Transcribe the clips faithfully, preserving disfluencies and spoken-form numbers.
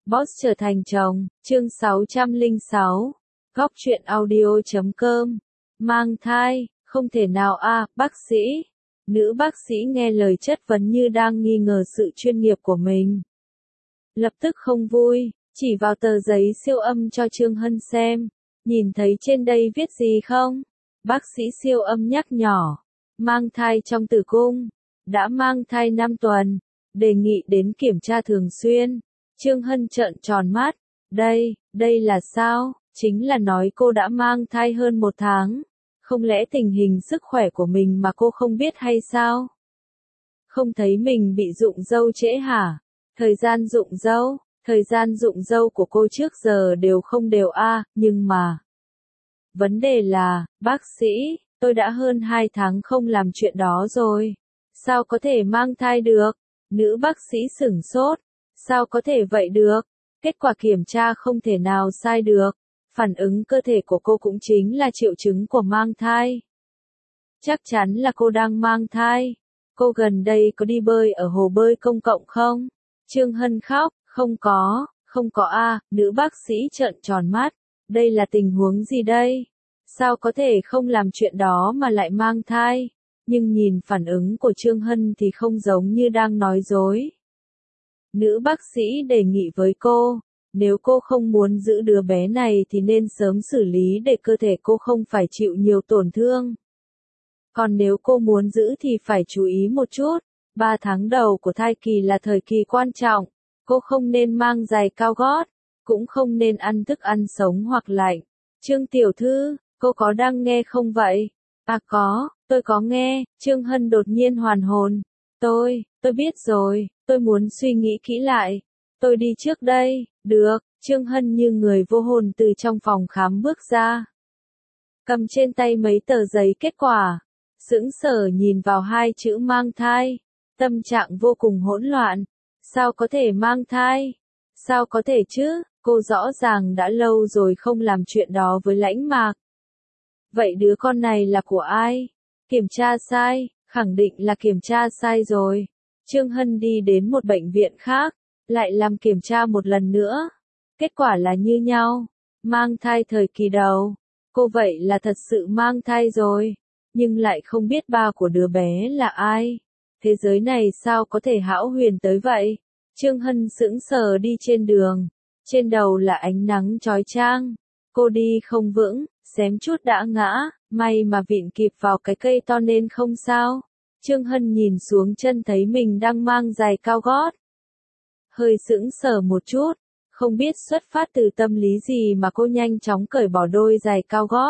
Boss trở thành chồng, chương sáu trăm lẻ sáu, góc truyện audio chấm com, mang thai, không thể nào a, bác sĩ. Nữ bác sĩ nghe lời chất vấn như đang nghi ngờ sự chuyên nghiệp của mình. Lập tức không vui, chỉ vào tờ giấy siêu âm cho Trương Hân xem, nhìn thấy trên đây viết gì không? Bác sĩ siêu âm nhắc nhỏ, mang thai trong tử cung, đã mang thai năm tuần, đề nghị đến kiểm tra thường xuyên. Trương Hân trợn tròn mắt, đây, đây là sao? Chính là nói cô đã mang thai hơn một tháng. Không lẽ tình hình sức khỏe của mình mà cô không biết hay sao? Không thấy mình bị rụng râu trễ hả? Thời gian rụng râu, thời gian rụng râu của cô trước giờ đều không đều a, à, nhưng mà... Vấn đề là, bác sĩ, tôi đã hơn hai tháng không làm chuyện đó rồi. Sao có thể mang thai được? Nữ bác sĩ sửng sốt. Sao có thể vậy được? Kết quả kiểm tra không thể nào sai được. Phản ứng cơ thể của cô cũng chính là triệu chứng của mang thai. Chắc chắn là cô đang mang thai. Cô gần đây có đi bơi ở hồ bơi công cộng không? Trương Hân khóc, không có, không có a, à, nữ bác sĩ trợn tròn mắt. Đây là tình huống gì đây? Sao có thể không làm chuyện đó mà lại mang thai? Nhưng nhìn phản ứng của Trương Hân thì không giống như đang nói dối. Nữ bác sĩ đề nghị với cô, nếu cô không muốn giữ đứa bé này thì nên sớm xử lý để cơ thể cô không phải chịu nhiều tổn thương. Còn nếu cô muốn giữ thì phải chú ý một chút, ba tháng đầu của thai kỳ là thời kỳ quan trọng, cô không nên mang giày cao gót, cũng không nên ăn thức ăn sống hoặc lạnh. Trương tiểu thư, cô có đang nghe không vậy? À có, tôi có nghe. Trương Hân đột nhiên hoàn hồn. Tôi, tôi biết rồi, tôi muốn suy nghĩ kỹ lại. Tôi đi trước đây, được. Trương Hân như người vô hồn từ trong phòng khám bước ra. Cầm trên tay mấy tờ giấy kết quả. Sững sờ nhìn vào hai chữ mang thai. Tâm trạng vô cùng hỗn loạn. Sao có thể mang thai? Sao có thể chứ? Cô rõ ràng đã lâu rồi không làm chuyện đó với Lãnh Mạc. Vậy đứa con này là của ai? Kiểm tra sai, khẳng định là kiểm tra sai rồi. Trương Hân đi đến một bệnh viện khác, lại làm kiểm tra một lần nữa. Kết quả là như nhau, mang thai thời kỳ đầu. Cô vậy là thật sự mang thai rồi, nhưng lại không biết ba của đứa bé là ai. Thế giới này sao có thể hão huyền tới vậy? Trương Hân sững sờ đi trên đường, trên đầu là ánh nắng chói chang. Cô đi không vững, xém chút đã ngã, may mà vịn kịp vào cái cây to nên không sao. Trương Hân nhìn xuống chân thấy mình đang mang giày cao gót. Hơi sững sờ một chút, không biết xuất phát từ tâm lý gì mà cô nhanh chóng cởi bỏ đôi giày cao gót.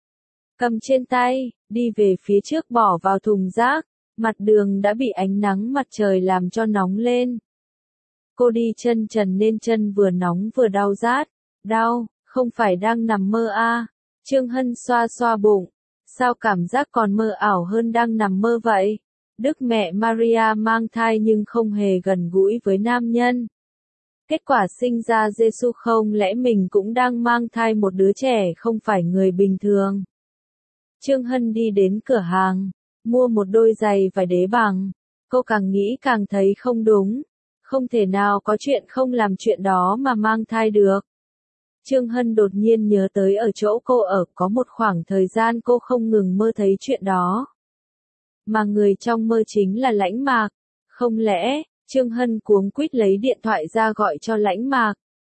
Cầm trên tay, đi về phía trước bỏ vào thùng rác, mặt đường đã bị ánh nắng mặt trời làm cho nóng lên. Cô đi chân trần nên chân vừa nóng vừa đau rát. Đau, không phải đang nằm mơ a. À. Trương Hân xoa xoa bụng. Sao cảm giác còn mơ ảo hơn đang nằm mơ vậy? Đức mẹ Maria mang thai nhưng không hề gần gũi với nam nhân. Kết quả sinh ra Giêsu, không lẽ mình cũng đang mang thai một đứa trẻ không phải người bình thường? Trương Hân đi đến cửa hàng, mua một đôi giày vải đế bằng. Cô càng nghĩ càng thấy không đúng. Không thể nào có chuyện không làm chuyện đó mà mang thai được. Trương Hân đột nhiên nhớ tới ở chỗ cô ở có một khoảng thời gian cô không ngừng mơ thấy chuyện đó. Mà người trong mơ chính là Lãnh Mạc. Không lẽ, Trương Hân cuống quýt lấy điện thoại ra gọi cho Lãnh Mạc.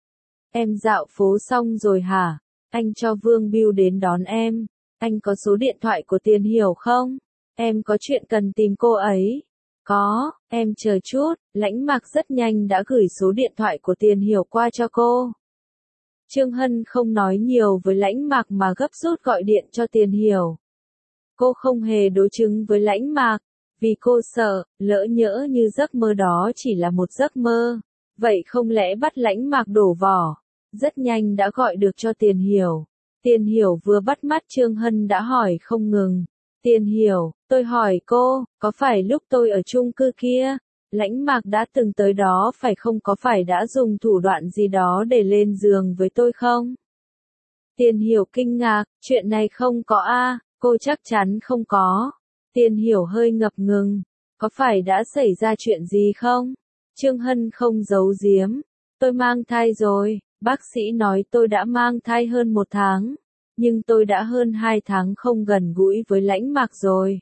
Em dạo phố xong rồi hả? Anh cho Vương Bưu đến đón em. Anh có số điện thoại của Tiền Hiểu không? Em có chuyện cần tìm cô ấy. Có, em chờ chút. Lãnh Mạc rất nhanh đã gửi số điện thoại của Tiền Hiểu qua cho cô. Trương Hân không nói nhiều với Lãnh Mạc mà gấp rút gọi điện cho Tiền Hiểu. Cô không hề đối chứng với Lãnh Mạc, vì cô sợ, lỡ nhỡ như giấc mơ đó chỉ là một giấc mơ. Vậy không lẽ bắt Lãnh Mạc đổ vỏ? Rất nhanh đã gọi được cho Tiền Hiểu. Tiền Hiểu vừa bắt mắt Trương Hân đã hỏi không ngừng. Tiền Hiểu, tôi hỏi cô, có phải lúc tôi ở chung cư kia, Lãnh Mạc đã từng tới đó phải không, có phải đã dùng thủ đoạn gì đó để lên giường với tôi không? Tiền Hiểu kinh ngạc, chuyện này không có a, à, cô chắc chắn không có. Tiền Hiểu hơi ngập ngừng, có phải đã xảy ra chuyện gì không? Trương Hân không giấu giếm. Tôi mang thai rồi, bác sĩ nói tôi đã mang thai hơn một tháng, nhưng tôi đã hơn hai tháng không gần gũi với Lãnh Mạc rồi.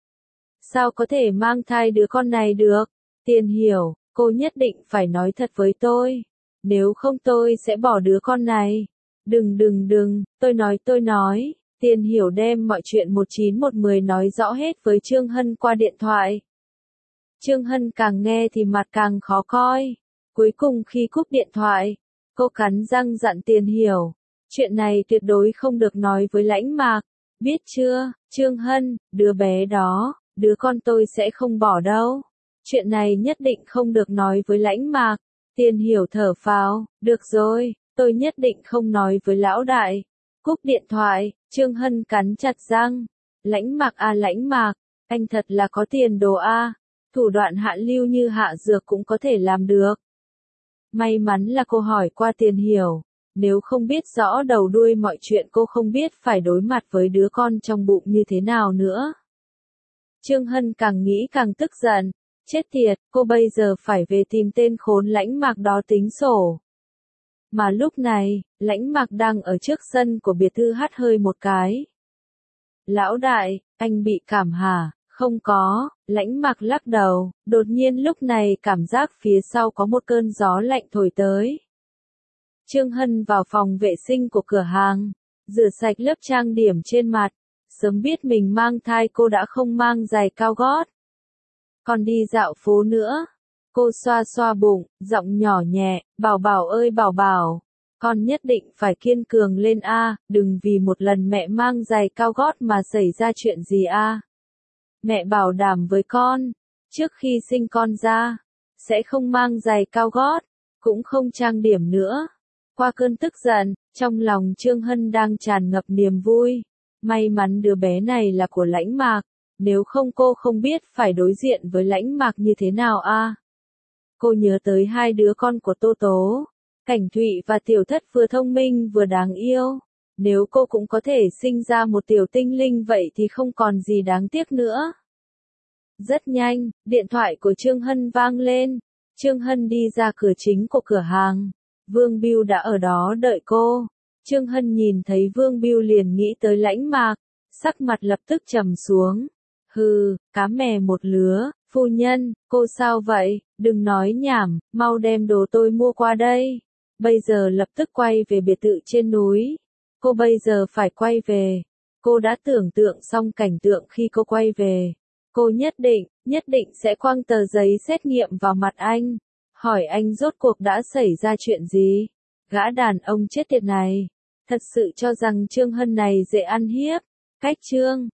Sao có thể mang thai đứa con này được? Tiền Hiểu, cô nhất định phải nói thật với tôi. Nếu không tôi sẽ bỏ đứa con này. Đừng đừng đừng, tôi nói tôi nói. Tiền Hiểu đem mọi chuyện một chín một mười nói rõ hết với Trương Hân qua điện thoại. Trương Hân càng nghe thì mặt càng khó coi. Cuối cùng khi cúp điện thoại, cô cắn răng dặn Tiền Hiểu. Chuyện này tuyệt đối không được nói với Lãnh Mạc. Biết chưa, Trương Hân, đứa bé đó, đứa con tôi sẽ không bỏ đâu. Chuyện này nhất định không được nói với Lãnh Mạc. Tiền Hiểu thở phào, được rồi, tôi nhất định không nói với lão đại. Cúp điện thoại, Trương Hân cắn chặt răng. Lãnh Mạc à Lãnh Mạc, anh thật là có tiền đồ a, thủ đoạn hạ lưu như hạ dược cũng có thể làm được. May mắn là cô hỏi qua Tiền Hiểu, nếu không biết rõ đầu đuôi mọi chuyện cô không biết phải đối mặt với đứa con trong bụng như thế nào nữa. Trương Hân càng nghĩ càng tức giận, chết tiệt, cô bây giờ phải về tìm tên khốn Lãnh Mạc đó tính sổ. Mà lúc này, Lãnh Mạc đang ở trước sân của biệt thự hắt hơi một cái. Lão đại, anh bị cảm hả? Không có, Lãnh Mạc lắc đầu, đột nhiên lúc này cảm giác phía sau có một cơn gió lạnh thổi tới. Trương Hân vào phòng vệ sinh của cửa hàng, rửa sạch lớp trang điểm trên mặt, sớm biết mình mang thai cô đã không mang giày cao gót. Còn đi dạo phố nữa. Cô xoa xoa bụng, giọng nhỏ nhẹ, bảo bảo ơi bảo bảo, con nhất định phải kiên cường lên a, đừng vì một lần mẹ mang giày cao gót mà xảy ra chuyện gì a. Mẹ bảo đảm với con, trước khi sinh con ra, sẽ không mang giày cao gót, cũng không trang điểm nữa. Qua cơn tức giận, trong lòng Trương Hân đang tràn ngập niềm vui. May mắn đứa bé này là của Lãnh Mạc, nếu không cô không biết phải đối diện với Lãnh Mạc như thế nào a. Cô nhớ tới hai đứa con của Tô Tố, Cảnh Thụy và Tiểu Thất vừa thông minh vừa đáng yêu. Nếu cô cũng có thể sinh ra một tiểu tinh linh vậy thì không còn gì đáng tiếc nữa. Rất nhanh, điện thoại của Trương Hân vang lên. Trương Hân đi ra cửa chính của cửa hàng. Vương Bưu đã ở đó đợi cô. Trương Hân nhìn thấy Vương Bưu liền nghĩ tới Lãnh Mạc, sắc mặt lập tức trầm xuống. Hừ, cá mè một lứa, phu nhân, cô sao vậy, đừng nói nhảm, mau đem đồ tôi mua qua đây. Bây giờ lập tức quay về biệt thự trên núi. Cô bây giờ phải quay về. Cô đã tưởng tượng xong cảnh tượng khi cô quay về. Cô nhất định, nhất định sẽ quăng tờ giấy xét nghiệm vào mặt anh. Hỏi anh rốt cuộc đã xảy ra chuyện gì? Gã đàn ông chết tiệt này. Thật sự cho rằng Trương Hân này dễ ăn hiếp. Cách chương